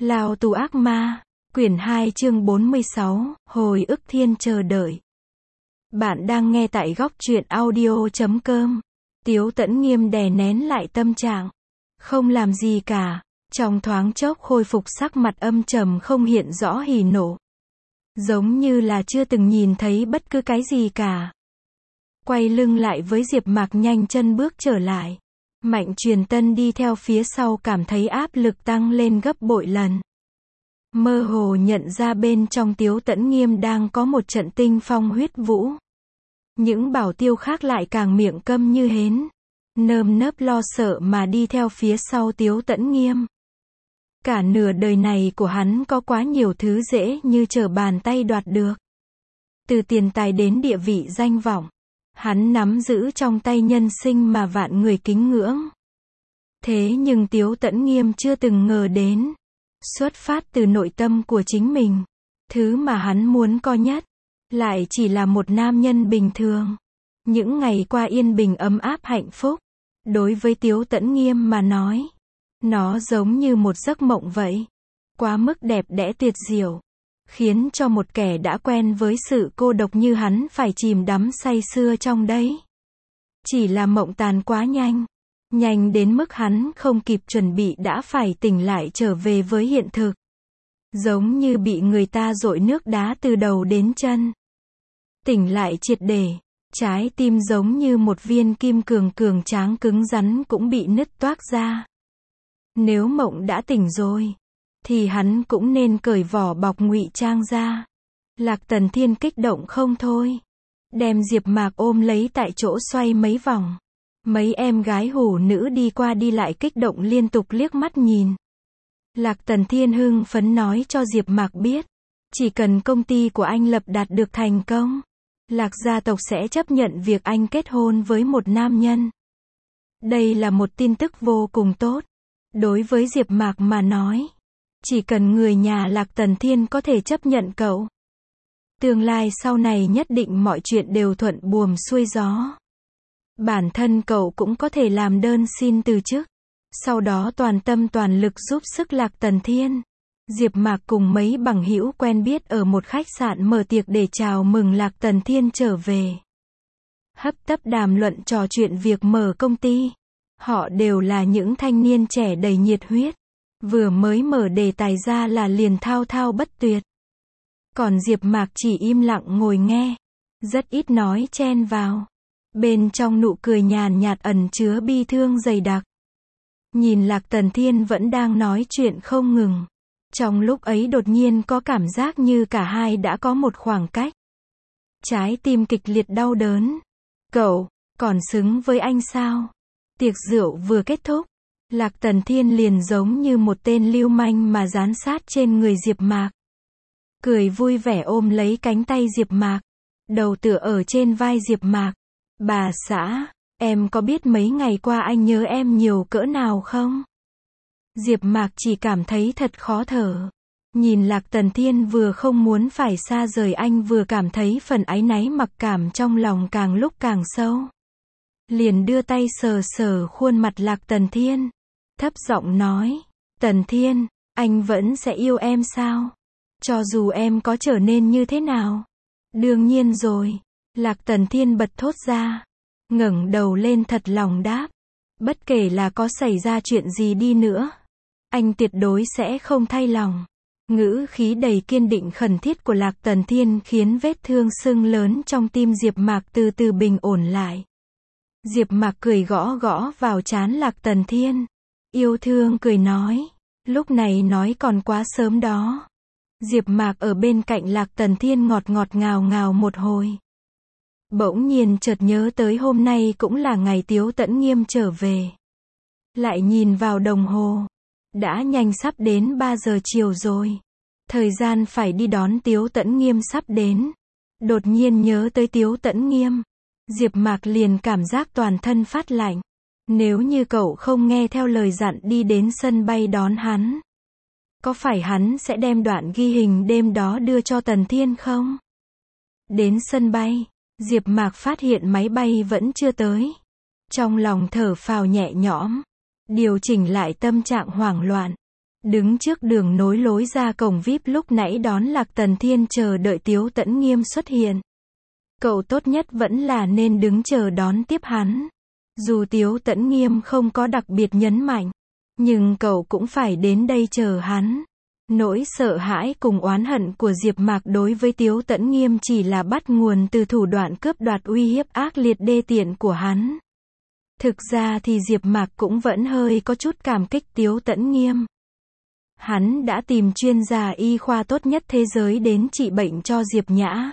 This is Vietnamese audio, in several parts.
Lao tù ác ma, quyển 2 chương 46, hồi ức thiên chờ đợi. Bạn đang nghe tại góc truyện audio.com. Tiếu Tẫn Nghiêm đè nén lại tâm trạng, không làm gì cả, trong thoáng chốc khôi phục sắc mặt âm trầm không hiện rõ hỉ nộ. Giống như là chưa từng nhìn thấy bất cứ cái gì cả. Quay lưng lại với Diệp Mạc nhanh chân bước trở lại. Mạnh Truyền Tân đi theo phía sau cảm thấy áp lực tăng lên gấp bội lần. Mơ hồ nhận ra bên trong Tiếu Tẫn Nghiêm đang có một trận tinh phong huyết vũ. Những bảo tiêu khác lại càng miệng câm như hến, nơm nớp lo sợ mà đi theo phía sau Tiếu Tẫn Nghiêm. Cả nửa đời này của hắn có quá nhiều thứ dễ như trở bàn tay đoạt được. Từ tiền tài đến địa vị danh vọng, hắn nắm giữ trong tay nhân sinh mà vạn người kính ngưỡng. Thế nhưng Tiếu Tẫn Nghiêm chưa từng ngờ đến, xuất phát từ nội tâm của chính mình, thứ mà hắn muốn có nhất, lại chỉ là một nam nhân bình thường. Những ngày qua yên bình ấm áp hạnh phúc, đối với Tiếu Tẫn Nghiêm mà nói, nó giống như một giấc mộng vậy. Quá mức đẹp đẽ tuyệt diệu, khiến cho một kẻ đã quen với sự cô độc như hắn phải chìm đắm say sưa trong đấy. Chỉ là mộng tàn quá nhanh, nhanh đến mức hắn không kịp chuẩn bị đã phải tỉnh lại trở về với hiện thực. Giống như bị người ta dội nước đá từ đầu đến chân. Tỉnh lại triệt để, trái tim giống như một viên kim cường tráng cứng rắn cũng bị nứt toác ra. Nếu mộng đã tỉnh rồi, thì hắn cũng nên cởi vỏ bọc ngụy trang ra. Lạc Tần Thiên kích động không thôi, đem Diệp Mạc ôm lấy tại chỗ xoay mấy vòng. Mấy em gái hủ nữ đi qua đi lại kích động liên tục liếc mắt nhìn. Lạc Tần Thiên hưng phấn nói cho Diệp Mạc biết, chỉ cần công ty của anh lập đạt được thành công, Lạc gia tộc sẽ chấp nhận việc anh kết hôn với một nam nhân. Đây là một tin tức vô cùng tốt. Đối với Diệp Mạc mà nói, chỉ cần người nhà Lạc Tần Thiên có thể chấp nhận cậu, tương lai sau này nhất định mọi chuyện đều thuận buồm xuôi gió. Bản thân cậu cũng có thể làm đơn xin từ chức, sau đó toàn tâm toàn lực giúp sức Lạc Tần Thiên. Diệp Mạc cùng mấy bằng hữu quen biết ở một khách sạn mở tiệc để chào mừng Lạc Tần Thiên trở về. Hấp tấp đàm luận trò chuyện việc mở công ty. Họ đều là những thanh niên trẻ đầy nhiệt huyết. Vừa mới mở đề tài ra là liền thao thao bất tuyệt. Còn Diệp Mạc chỉ im lặng ngồi nghe, rất ít nói chen vào. Bên trong nụ cười nhàn nhạt ẩn chứa bi thương dày đặc. Nhìn Lạc Tần Thiên vẫn đang nói chuyện không ngừng. Trong lúc ấy đột nhiên có cảm giác như cả hai đã có một khoảng cách. Trái tim kịch liệt đau đớn. Cậu, còn xứng với anh sao? Tiệc rượu vừa kết thúc, Lạc Tần Thiên liền giống như một tên lưu manh mà dán sát trên người Diệp Mạc. Cười vui vẻ ôm lấy cánh tay Diệp Mạc, đầu tựa ở trên vai Diệp Mạc. Bà xã, em có biết mấy ngày qua anh nhớ em nhiều cỡ nào không? Diệp Mạc chỉ cảm thấy thật khó thở. Nhìn Lạc Tần Thiên vừa không muốn phải xa rời anh vừa cảm thấy phần áy náy mặc cảm trong lòng càng lúc càng sâu. Liền đưa tay sờ sờ khuôn mặt Lạc Tần Thiên, thấp giọng nói, Tần Thiên, anh vẫn sẽ yêu em sao? Cho dù em có trở nên như thế nào? Đương nhiên rồi, Lạc Tần Thiên bật thốt ra, ngẩng đầu lên thật lòng đáp, bất kể là có xảy ra chuyện gì đi nữa, anh tuyệt đối sẽ không thay lòng. Ngữ khí đầy kiên định khẩn thiết của Lạc Tần Thiên khiến vết thương sưng lớn trong tim Diệp Mạc từ từ bình ổn lại. Diệp Mạc cười gõ gõ vào trán Lạc Tần Thiên, yêu thương cười nói, lúc này nói còn quá sớm đó. Diệp Mạc ở bên cạnh Lạc Tần Thiên ngọt ngọt ngào ngào một hồi. Bỗng nhiên chợt nhớ tới hôm nay cũng là ngày Tiếu Tẫn Nghiêm trở về. Lại nhìn vào đồng hồ, đã nhanh sắp đến 3 giờ chiều rồi. Thời gian phải đi đón Tiếu Tẫn Nghiêm sắp đến. Đột nhiên nhớ tới Tiếu Tẫn Nghiêm, Diệp Mạc liền cảm giác toàn thân phát lạnh. Nếu như cậu không nghe theo lời dặn đi đến sân bay đón hắn, có phải hắn sẽ đem đoạn ghi hình đêm đó đưa cho Tần Thiên không? Đến sân bay, Diệp Mạc phát hiện máy bay vẫn chưa tới. Trong lòng thở phào nhẹ nhõm, điều chỉnh lại tâm trạng hoảng loạn. Đứng trước đường nối lối ra cổng VIP lúc nãy đón Lạc Tần Thiên chờ đợi Tiếu Tẫn Nghiêm xuất hiện. Cậu tốt nhất vẫn là nên đứng chờ đón tiếp hắn. Dù Tiếu Tẫn Nghiêm không có đặc biệt nhấn mạnh, nhưng cậu cũng phải đến đây chờ hắn. Nỗi sợ hãi cùng oán hận của Diệp Mạc đối với Tiếu Tẫn Nghiêm chỉ là bắt nguồn từ thủ đoạn cướp đoạt uy hiếp ác liệt đê tiện của hắn. Thực ra thì Diệp Mạc cũng vẫn hơi có chút cảm kích Tiếu Tẫn Nghiêm. Hắn đã tìm chuyên gia y khoa tốt nhất thế giới đến trị bệnh cho Diệp Nhã.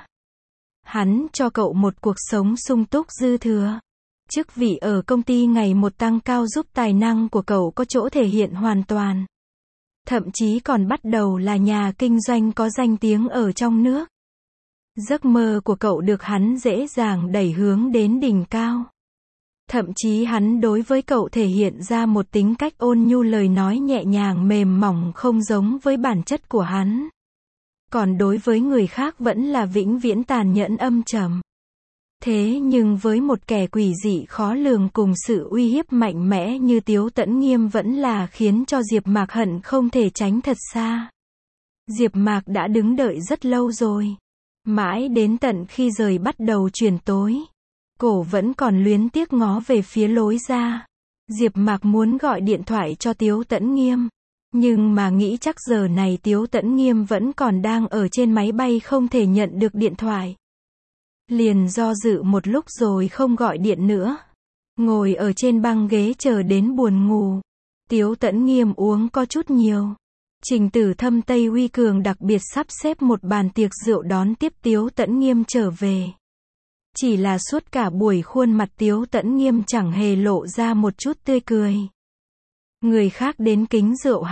Hắn cho cậu một cuộc sống sung túc dư thừa. Chức vị ở công ty ngày một tăng cao giúp tài năng của cậu có chỗ thể hiện hoàn toàn. Thậm chí còn bắt đầu là nhà kinh doanh có danh tiếng ở trong nước. Giấc mơ của cậu được hắn dễ dàng đẩy hướng đến đỉnh cao. Thậm chí hắn đối với cậu thể hiện ra một tính cách ôn nhu, lời nói nhẹ nhàng mềm mỏng không giống với bản chất của hắn. Còn đối với người khác vẫn là vĩnh viễn tàn nhẫn âm trầm. Thế nhưng với một kẻ quỷ dị khó lường cùng sự uy hiếp mạnh mẽ như Tiếu Tẫn Nghiêm vẫn là khiến cho Diệp Mạc hận không thể tránh thật xa. Diệp Mạc đã đứng đợi rất lâu rồi. Mãi đến tận khi trời bắt đầu chuyển tối. Cổ vẫn còn luyến tiếc ngó về phía lối ra. Diệp Mạc muốn gọi điện thoại cho Tiếu Tẫn Nghiêm. Nhưng mà nghĩ chắc giờ này Tiếu Tẫn Nghiêm vẫn còn đang ở trên máy bay không thể nhận được điện thoại. Liền do dự một lúc rồi không gọi điện nữa. Ngồi ở trên băng ghế chờ đến buồn ngủ. Tiếu Tẫn Nghiêm uống có chút nhiều. Trình Tử Thâm Tây Huy Cường đặc biệt sắp xếp một bàn tiệc rượu đón tiếp Tiếu Tẫn Nghiêm trở về. Chỉ là suốt cả buổi khuôn mặt Tiếu Tẫn Nghiêm chẳng hề lộ ra một chút tươi cười. Người khác đến kính rượu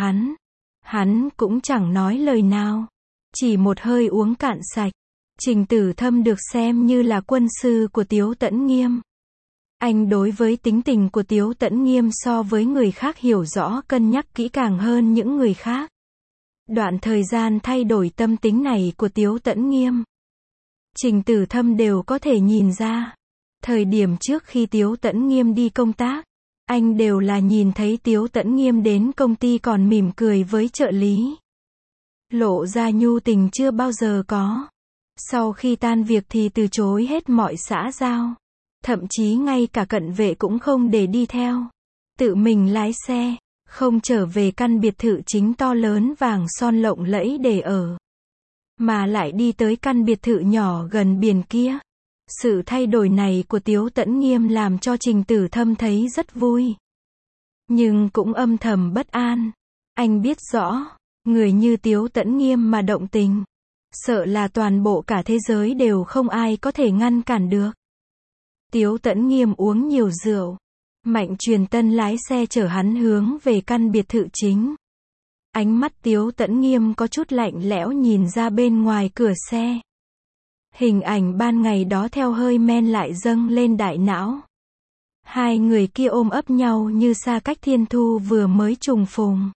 hắn cũng chẳng nói lời nào. Chỉ một hơi uống cạn sạch. Trình Tử Thâm được xem như là quân sư của Tiếu Tẫn Nghiêm. Anh đối với tính tình của Tiếu Tẫn Nghiêm so với người khác hiểu rõ cân nhắc kỹ càng hơn những người khác. Đoạn thời gian thay đổi tâm tính này của Tiếu Tẫn Nghiêm, Trình Tử Thâm đều có thể nhìn ra. Thời điểm trước khi Tiếu Tẫn Nghiêm đi công tác, anh đều là nhìn thấy Tiếu Tẫn Nghiêm đến công ty còn mỉm cười với trợ lý. Lộ ra nhu tình chưa bao giờ có. Sau khi tan việc thì từ chối hết mọi xã giao. Thậm chí ngay cả cận vệ cũng không để đi theo. Tự mình lái xe, không trở về căn biệt thự chính to lớn vàng son lộng lẫy để ở. Mà lại đi tới căn biệt thự nhỏ gần biển kia. Sự thay đổi này của Tiếu Tẫn Nghiêm làm cho Trình Tử Thâm thấy rất vui. Nhưng cũng âm thầm bất an. Anh biết rõ, người như Tiếu Tẫn Nghiêm mà động tình, sợ là toàn bộ cả thế giới đều không ai có thể ngăn cản được. Tiếu Tẫn Nghiêm uống nhiều rượu. Mạnh Truyền Tân lái xe chở hắn hướng về căn biệt thự chính. Ánh mắt Tiếu Tẫn Nghiêm có chút lạnh lẽo nhìn ra bên ngoài cửa xe. Hình ảnh ban ngày đó theo hơi men lại dâng lên đại não. Hai người kia ôm ấp nhau như xa cách thiên thu vừa mới trùng phùng.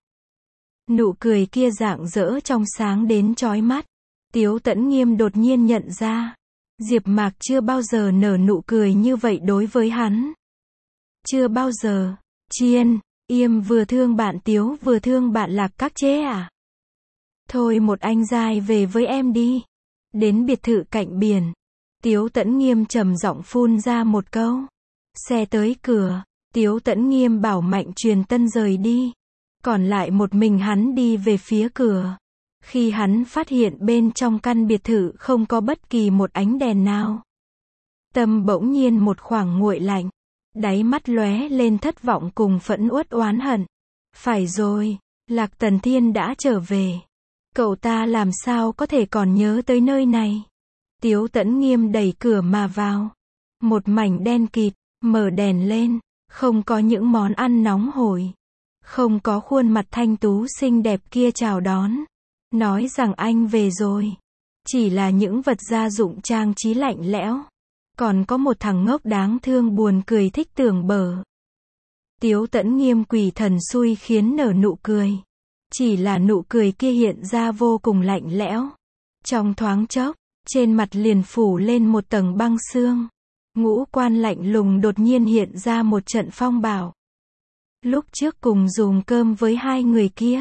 Nụ cười kia rạng rỡ trong sáng đến chói mắt. Tiếu Tẫn Nghiêm đột nhiên nhận ra, Diệp Mạc chưa bao giờ nở nụ cười như vậy đối với hắn. Chưa bao giờ. Chiên, Yêm vừa thương bạn Tiếu vừa thương bạn Lạc các chế à? Thôi một anh giai về với em đi. Đến biệt thự cạnh biển, Tiếu Tẫn Nghiêm trầm giọng phun ra một câu. Xe tới cửa, Tiếu Tẫn Nghiêm bảo Mạnh Truyền Tân rời đi. Còn lại một mình hắn đi về phía cửa. Khi hắn phát hiện bên trong căn biệt thự không có bất kỳ một ánh đèn nào, tâm bỗng nhiên một khoảng nguội lạnh. Đáy mắt lóe lên thất vọng cùng phẫn uất oán hận. Phải rồi, Lạc Tần Thiên đã trở về. Cậu ta làm sao có thể còn nhớ tới nơi này? Tiếu Tẫn Nghiêm đẩy cửa mà vào. Một mảnh đen kịt, mở đèn lên, không có những món ăn nóng hổi. Không có khuôn mặt thanh tú xinh đẹp kia chào đón. Nói rằng anh về rồi. Chỉ là những vật gia dụng trang trí lạnh lẽo. Còn có một thằng ngốc đáng thương buồn cười thích tưởng bở. Tiếu Tẫn Nghiêm quỷ thần xui khiến nở nụ cười. Chỉ là nụ cười kia hiện ra vô cùng lạnh lẽo. Trong thoáng chốc, trên mặt liền phủ lên một tầng băng xương. Ngũ quan lạnh lùng đột nhiên hiện ra một trận phong bạo. Lúc trước cùng dùng cơm với hai người kia,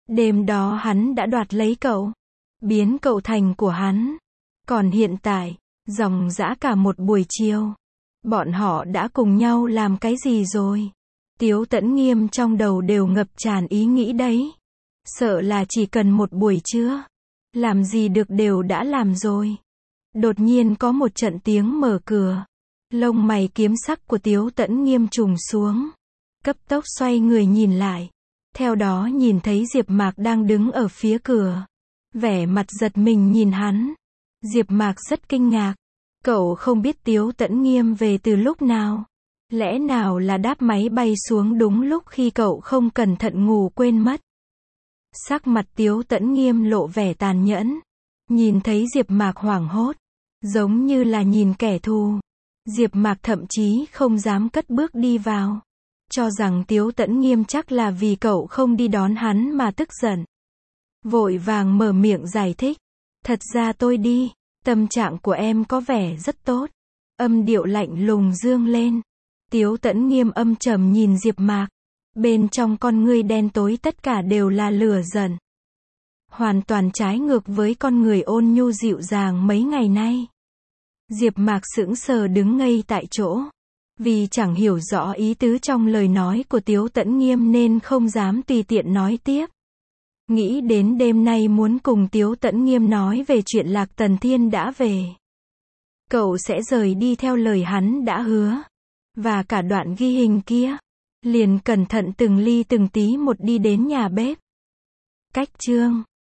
Đêm đó hắn đã đoạt lấy cậu, biến cậu thành của hắn. Còn hiện tại, dòng dã cả một buổi chiều, bọn họ đã cùng nhau làm cái gì rồi? Tiếu Tẫn Nghiêm trong đầu đều ngập tràn ý nghĩ đấy. Sợ là chỉ cần một buổi trưa, làm gì được đều đã làm rồi. Đột nhiên có một trận tiếng mở cửa. Lông mày kiếm sắc của Tiếu Tẫn Nghiêm trùng xuống. Cấp tốc xoay người nhìn lại. Theo đó nhìn thấy Diệp Mạc đang đứng ở phía cửa. Vẻ mặt giật mình nhìn hắn. Diệp Mạc rất kinh ngạc. Cậu không biết Tiếu Tẫn Nghiêm về từ lúc nào. Lẽ nào là đáp máy bay xuống đúng lúc khi cậu không cẩn thận ngủ quên mất. Sắc mặt Tiếu Tẫn Nghiêm lộ vẻ tàn nhẫn. Nhìn thấy Diệp Mạc hoảng hốt, giống như là nhìn kẻ thù. Diệp Mạc thậm chí không dám cất bước đi vào. Cho rằng Tiếu Tẫn Nghiêm chắc là vì cậu không đi đón hắn mà tức giận. Vội vàng mở miệng giải thích. Thật ra tôi đi, tâm trạng của em có vẻ rất tốt. Âm điệu lạnh lùng dương lên. Tiếu Tẫn Nghiêm âm trầm nhìn Diệp Mạc. Bên trong con ngươi đen tối tất cả đều là lửa giận. Hoàn toàn trái ngược với con người ôn nhu dịu dàng mấy ngày nay. Diệp Mạc sững sờ đứng ngây tại chỗ. Vì chẳng hiểu rõ ý tứ trong lời nói của Tiếu Tẫn Nghiêm nên không dám tùy tiện nói tiếp. Nghĩ đến đêm nay muốn cùng Tiếu Tẫn Nghiêm nói về chuyện Lạc Tần Thiên đã về. Cậu sẽ rời đi theo lời hắn đã hứa. Và cả đoạn ghi hình kia. Liền cẩn thận từng ly từng tí một đi đến nhà bếp. Cách chương